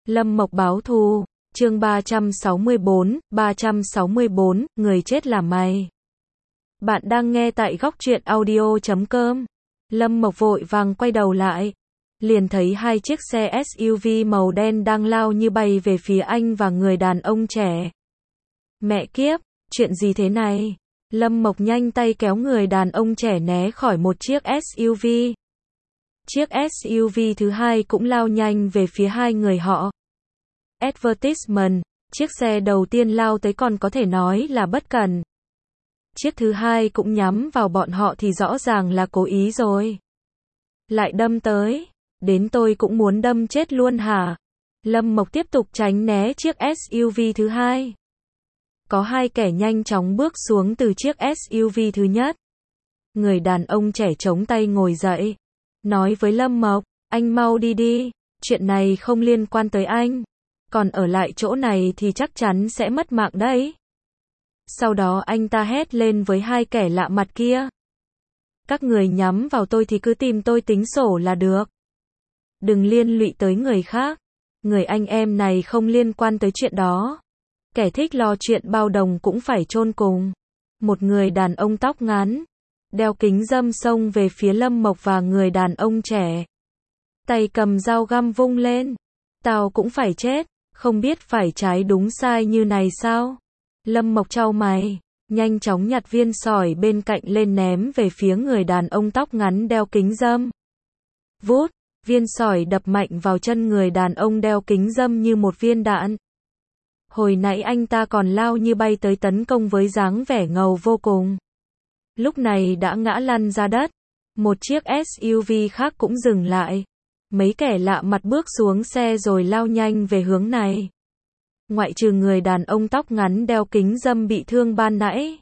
Lâm Mộc báo thù, chương 364, người chết là mày. Bạn đang nghe tại góc truyện audio.com. Lâm Mộc vội vàng quay đầu lại, liền thấy hai chiếc xe SUV màu đen đang lao như bay về phía anh và người đàn ông trẻ. Mẹ kiếp, chuyện gì thế này? Lâm Mộc nhanh tay kéo người đàn ông trẻ né khỏi một chiếc SUV. Chiếc SUV thứ hai cũng lao nhanh về phía hai người họ. Advertisement, chiếc xe đầu tiên lao tới còn có thể nói là bất cẩn. Chiếc thứ hai cũng nhắm vào bọn họ thì rõ ràng là cố ý rồi. Lại đâm tới, đến tôi cũng muốn đâm chết luôn hả? Lâm Mộc tiếp tục tránh né chiếc SUV thứ hai. Có hai kẻ nhanh chóng bước xuống từ chiếc SUV thứ nhất. Người đàn ông trẻ chống tay ngồi dậy, nói với Lâm Mộc, anh mau đi đi, chuyện này không liên quan tới anh. Còn ở lại chỗ này thì chắc chắn sẽ mất mạng đấy. Sau đó anh ta hét lên với hai kẻ lạ mặt kia. Các người nhắm vào tôi thì cứ tìm tôi tính sổ là được. Đừng liên lụy tới người khác. Người anh em này không liên quan tới chuyện đó. Kẻ thích lo chuyện bao đồng cũng phải chôn cùng. Một người đàn ông tóc ngắn, đeo kính râm xông về phía Lâm Mộc và người đàn ông trẻ. Tay cầm dao găm vung lên. Tao cũng phải chết, không biết phải trái đúng sai như này sao? Lâm Mộc chau mày, nhanh chóng nhặt viên sỏi bên cạnh lên ném về phía người đàn ông tóc ngắn đeo kính râm. Vút, viên sỏi đập mạnh vào chân người đàn ông đeo kính râm như một viên đạn. Hồi nãy anh ta còn lao như bay tới tấn công với dáng vẻ ngầu vô cùng. Lúc này đã ngã lăn ra đất. Một chiếc SUV khác cũng dừng lại. Mấy kẻ lạ mặt bước xuống xe rồi lao nhanh về hướng này. Ngoại trừ người đàn ông tóc ngắn đeo kính râm bị thương ban nãy.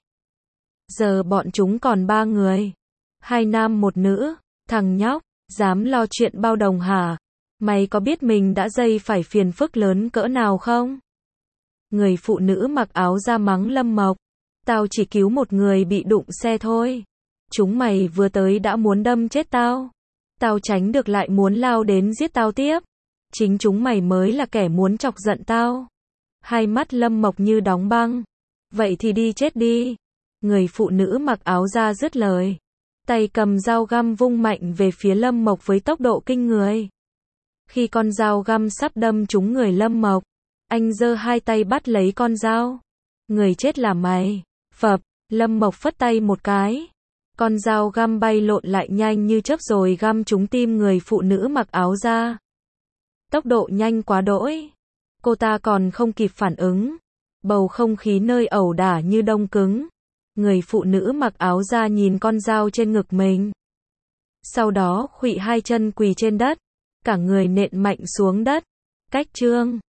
Giờ bọn chúng còn 3 người. 2 nam 1 nữ. Thằng nhóc, dám lo chuyện bao đồng hả? Mày có biết mình đã dây phải phiền phức lớn cỡ nào không? Người phụ nữ mặc áo da mắng Lâm Mộc. Tao chỉ cứu một người bị đụng xe thôi. Chúng mày vừa tới đã muốn đâm chết tao. Tao tránh được lại muốn lao đến giết tao tiếp. Chính chúng mày mới là kẻ muốn chọc giận tao. Hai mắt Lâm Mộc như đóng băng. Vậy thì đi chết đi. Người phụ nữ mặc áo da dứt lời. Tay cầm dao găm vung mạnh về phía Lâm Mộc với tốc độ kinh người. Khi con dao găm sắp đâm trúng người Lâm Mộc, anh giơ hai tay bắt lấy con dao. Người chết là mày. Phập, Lâm Mộc phất tay một cái. Con dao găm bay lộn lại nhanh như chớp rồi găm trúng tim người phụ nữ mặc áo da. Tốc độ nhanh quá đỗi. Cô ta còn không kịp phản ứng. Bầu không khí nơi ẩu đả như đông cứng. Người phụ nữ mặc áo da nhìn con dao trên ngực mình. Sau đó khuỵu hai chân quỳ trên đất. Cả người nện mạnh xuống đất. Cách chương